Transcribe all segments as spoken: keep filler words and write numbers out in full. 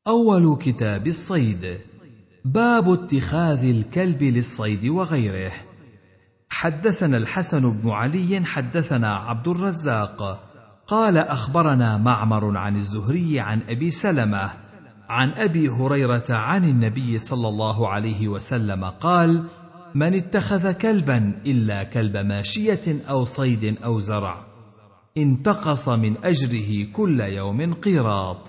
أول كتاب الصيد. باب اتخاذ الكلب للصيد وغيره. حدثنا الحسن بن علي حدثنا عبد الرزاق قال أخبرنا معمر عن الزهري عن أبي سلمة عن أبي هريرة عن النبي صلى الله عليه وسلم قال: من اتخذ كلبا إلا كلب ماشية أو صيد أو زرع انتقص من أجره كل يوم قيراط.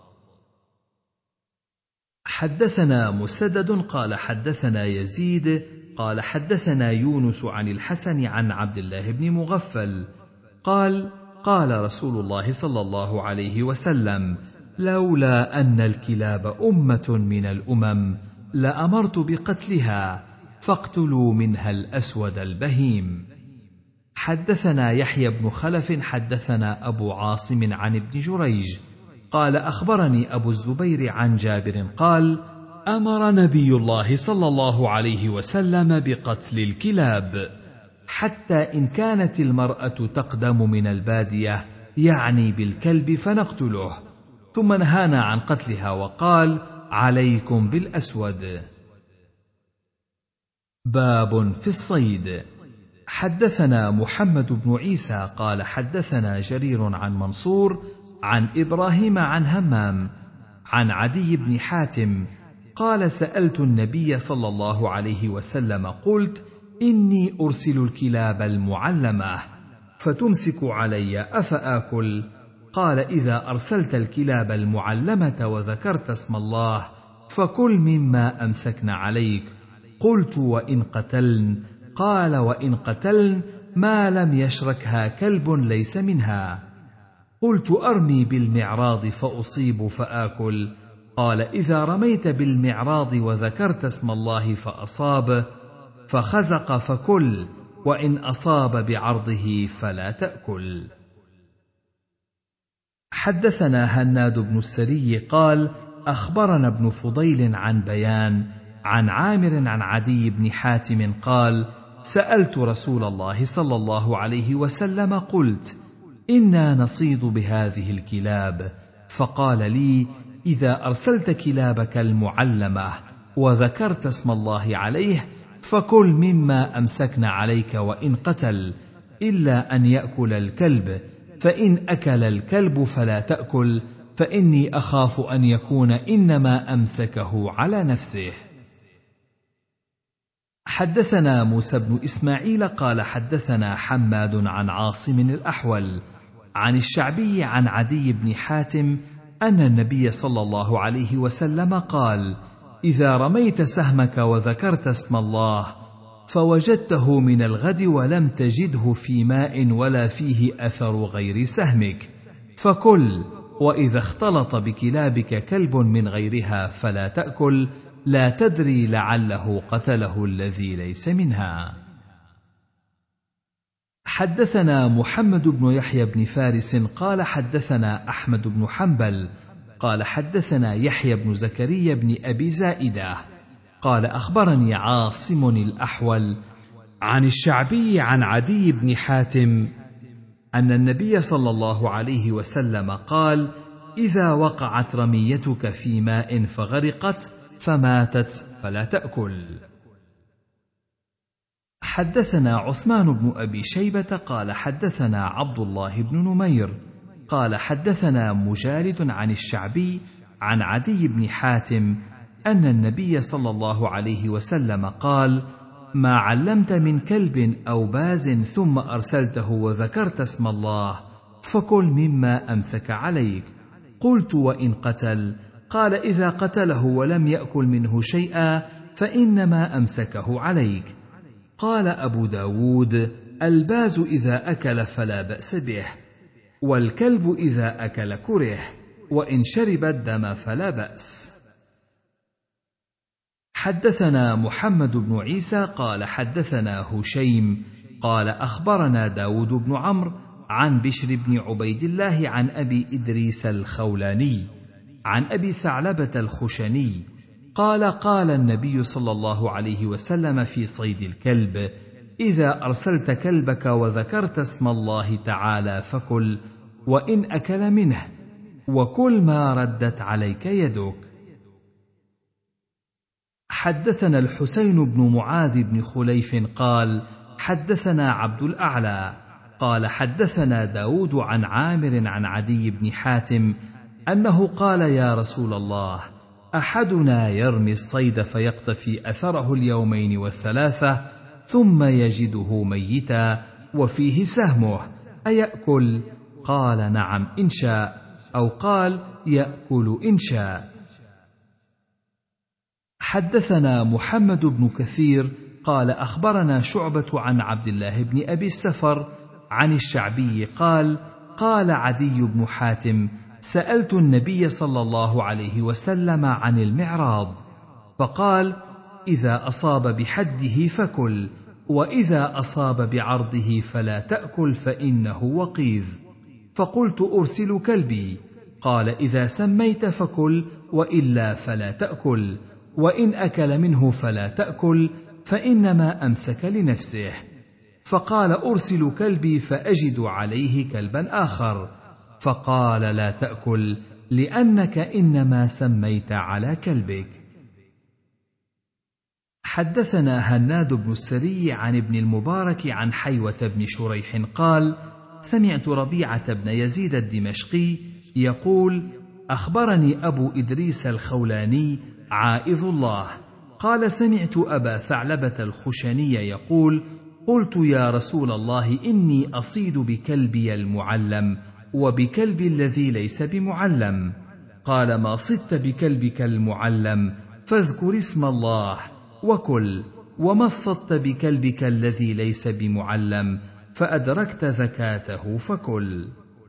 حدثنا مسدد قال حدثنا يزيد قال حدثنا يونس عن الحسن عن عبد الله بن مغفل قال: قال رسول الله صلى الله عليه وسلم: لولا أن الكلاب أمة من الأمم لأمرت بقتلها، فاقتلوا منها الأسود البهيم. حدثنا يحيى بن خلف حدثنا أبو عاصم عن ابن جريج قال أخبرني أبو الزبير عن جابر قال: أمر نبي الله صلى الله عليه وسلم بقتل الكلاب، حتى إن كانت المرأة تقدم من البادية يعني بالكلب فنقتله، ثم نهانا عن قتلها وقال: عليكم بالأسود. باب في الصيد. حدثنا محمد بن عيسى قال حدثنا جرير عن منصور عن إبراهيم عن همام عن عدي بن حاتم قال: سألت النبي صلى الله عليه وسلم قلت: إني أرسل الكلاب المعلمة فتمسك علي أفآكل؟ قال: إذا أرسلت الكلاب المعلمة وذكرت اسم الله فكل مما أمسكن عليك. قلت: وإن قتلن؟ قال: وإن قتلن ما لم يشركها كلب ليس منها. قلت: أرمي بالمعراض فأصيب فآكل؟ قال: إذا رميت بالمعراض وذكرت اسم الله فأصاب فخزق فكل، وإن أصاب بعرضه فلا تأكل. حدثنا هناد بن السري قال أخبرنا ابن فضيل عن بيان عن عامر عن عدي بن حاتم قال: سألت رسول الله صلى الله عليه وسلم قلت: إنا نصيد بهذه الكلاب، فقال لي: إذا أرسلت كلابك المعلمة وذكرت اسم الله عليه فكل مما أمسكن عليك وإن قتل، إلا أن يأكل الكلب، فإن أكل الكلب فلا تأكل، فإني أخاف أن يكون إنما أمسكه على نفسه. حدثنا موسى بن إسماعيل قال حدثنا حماد عن عاصم الأحول عن الشعبي عن عدي بن حاتم أن النبي صلى الله عليه وسلم قال: إذا رميت سهمك وذكرت اسم الله فوجدته من الغد ولم تجده في ماء ولا فيه أثر غير سهمك فكل، وإذا اختلط بكلابك كلب من غيرها فلا تأكل، لا تدري لعله قتله الذي ليس منها. حدثنا محمد بن يحيى بن فارس قال حدثنا أحمد بن حنبل قال حدثنا يحيى بن زكريا بن أبي زائدة قال أخبرني عاصم الأحول عن الشعبي عن عدي بن حاتم أن النبي صلى الله عليه وسلم قال: إذا وقعت رميتك في ماء فغرقت فماتت فلا تأكل. حدثنا عثمان بن أبي شيبة قال حدثنا عبد الله بن نمير قال حدثنا مجالد عن الشعبي عن عدي بن حاتم أن النبي صلى الله عليه وسلم قال: ما علمت من كلب أو باز ثم أرسلته وذكرت اسم الله فكل مما أمسك عليك. قلت: وإن قتل؟ قال: إذا قتله ولم يأكل منه شيئا فإنما أمسكه عليك. قال أبو داود: الباز إذا أكل فلا بأس به، والكلب إذا أكل كره، وإن شرب الدم فلا بأس. حدثنا محمد بن عيسى قال حدثنا هشيم قال أخبرنا داود بن عمرو عن بشر بن عبيد الله عن أبي إدريس الخولاني عن أبي ثعلبة الخشني قال: قال النبي صلى الله عليه وسلم في صيد الكلب: إذا أرسلت كلبك وذكرت اسم الله تعالى فكل، وإن أكل منه، وكل ما ردت عليك يدك. حدثنا الحسين بن معاذ بن خليف قال حدثنا عبد الأعلى قال حدثنا داود عن عامر عن عدي بن حاتم أنه قال يا رسول الله أحدنا يرمي الصيد فيقتفي أثره اليومين والثلاثة ثم يجده ميتا وفيه سهمه أيأكل؟ قال نعم إن شاء، أو قال يأكل إن شاء. حدثنا محمد بن كثير قال أخبرنا شعبة عن عبد الله بن أبي السفر عن الشعبي قال قال عدي بن حاتم سألت النبي صلى الله عليه وسلم عن المعراض فقال إذا أصاب بحده فكل، وإذا أصاب بعرضه فلا تأكل فإنه وقيذ. فقلت أرسل كلبي، قال إذا سميت فكل وإلا فلا تأكل، وإن أكل منه فلا تأكل فإنما أمسك لنفسه. فقال أرسل كلبي فأجد عليه كلبا آخر، فقال لا تأكل لأنك إنما سميت على كلبك. حدثنا هناد بن السري عن ابن المبارك عن حيوة بن شريح قال سمعت ربيعة بن يزيد الدمشقي يقول أخبرني أبو إدريس الخولاني عائذ الله قال سمعت أبا ثعلبة الخشني يقول قلت يا رسول الله إني أصيد بكلبي المعلم وبكلب الذي ليس بمعلم. قال ما صدت بكلبك المعلم فاذكر اسم الله وكل، وما صدت بكلبك الذي ليس بمعلم فأدركت زكاته فكل.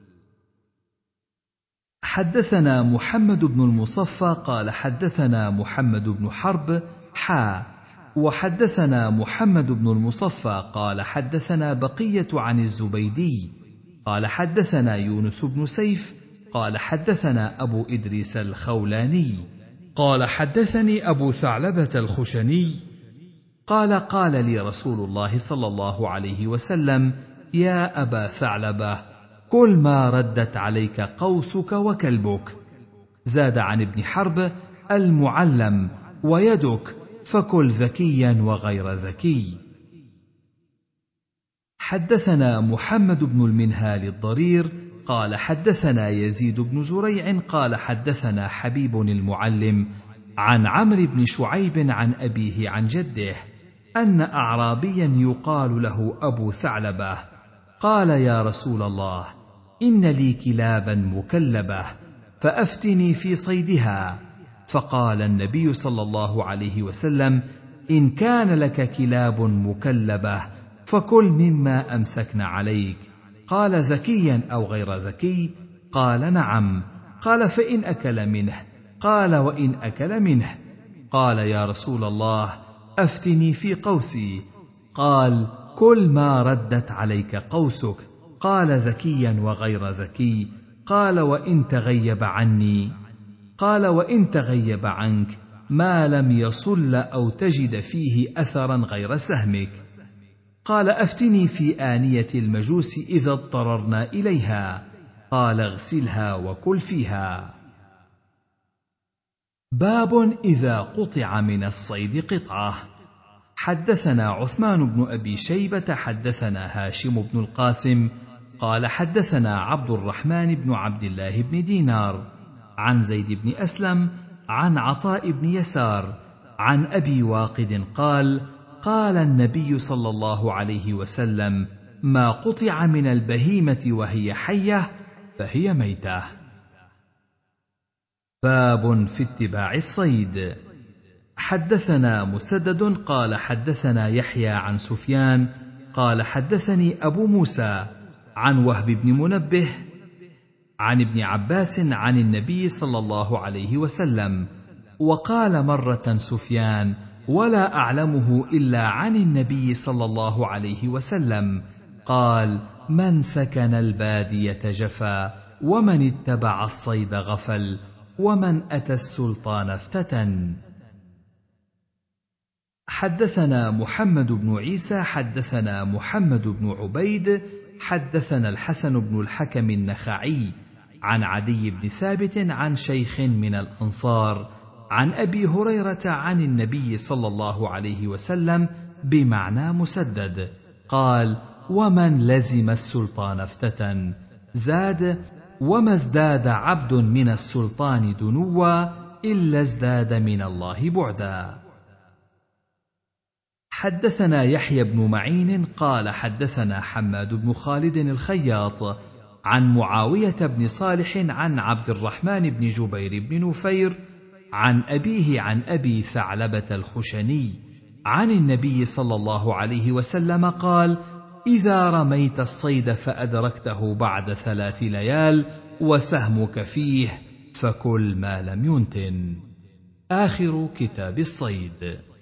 حدثنا محمد بن المصفى قال حدثنا محمد بن حرب حا وحدثنا محمد بن المصفى قال حدثنا بقية عن الزبيدي قال حدثنا يونس بن سيف قال حدثنا أبو إدريس الخولاني قال حدثني أبو ثعلبة الخشني قال قال لي رسول الله صلى الله عليه وسلم يا أبا ثعلبة كل ما ردت عليك قوسك وكلبك. زاد عن ابن حرب المعلم ويدك فكل ذكيا وغير ذكي. حدثنا محمد بن المنهال الضرير قال حدثنا يزيد بن زريع قال حدثنا حبيب المعلم عن عمرو بن شعيب عن أبيه عن جده أن أعرابيا يقال له أبو ثعلبة قال يا رسول الله إن لي كلابا مكلبة فأفتني في صيدها. فقال النبي صلى الله عليه وسلم إن كان لك كلاب مكلبة فكل مما أمسكن عليك. قال ذكيا أو غير ذكي؟ قال نعم. قال فإن أكل منه؟ قال وإن أكل منه. قال يا رسول الله أفتني في قوسي. قال كل ما ردت عليك قوسك. قال ذكيا وغير ذكي؟ قال وإن تغيب عني؟ قال وإن تغيب عنك ما لم يصل أو تجد فيه أثرا غير سهمك. قال أفتني في آنية المجوس إذا اضطررنا إليها. قال اغسلها وكل فيها. باب إذا قطع من الصيد قطعة. حدثنا عثمان بن أبي شيبة حدثنا هاشم بن القاسم قال حدثنا عبد الرحمن بن عبد الله بن دينار عن زيد بن أسلم عن عطاء بن يسار عن أبي واقد قال قال النبي صلى الله عليه وسلم ما قطع من البهيمة وهي حية فهي ميتة. باب في اتباع الصيد. حدثنا مسدد قال حدثنا يحيى عن سفيان قال حدثني أبو موسى عن وهب بن منبه عن ابن عباس عن النبي صلى الله عليه وسلم. وقال مرة سفيان ولا أعلمه إلا عن النبي صلى الله عليه وسلم قال من سكن البادية جفا ومن اتبع الصيد غفل ومن أتى السلطان افتتن. حدثنا محمد بن عيسى حدثنا محمد بن عبيد حدثنا الحسن بن الحكم النخعي عن عدي بن ثابت عن شيخ من الأنصار عن أبي هريرة عن النبي صلى الله عليه وسلم بمعنى مسدد قال: ومن لزم السلطان افتتن. زاد: وما ازداد عبد من السلطان دنوا إلا ازداد من الله بعدا. حدثنا يحيى بن معين قال حدثنا حماد بن خالد الخياط عن معاوية بن صالح عن عبد الرحمن بن جبير بن نفير عن أبيه عن أبي ثعلبة الخشني عن النبي صلى الله عليه وسلم قال: إذا رميت الصيد فأدركته بعد ثلاث ليال وسهمك فيه فكل ما لم ينتن. آخر كتاب الصيد.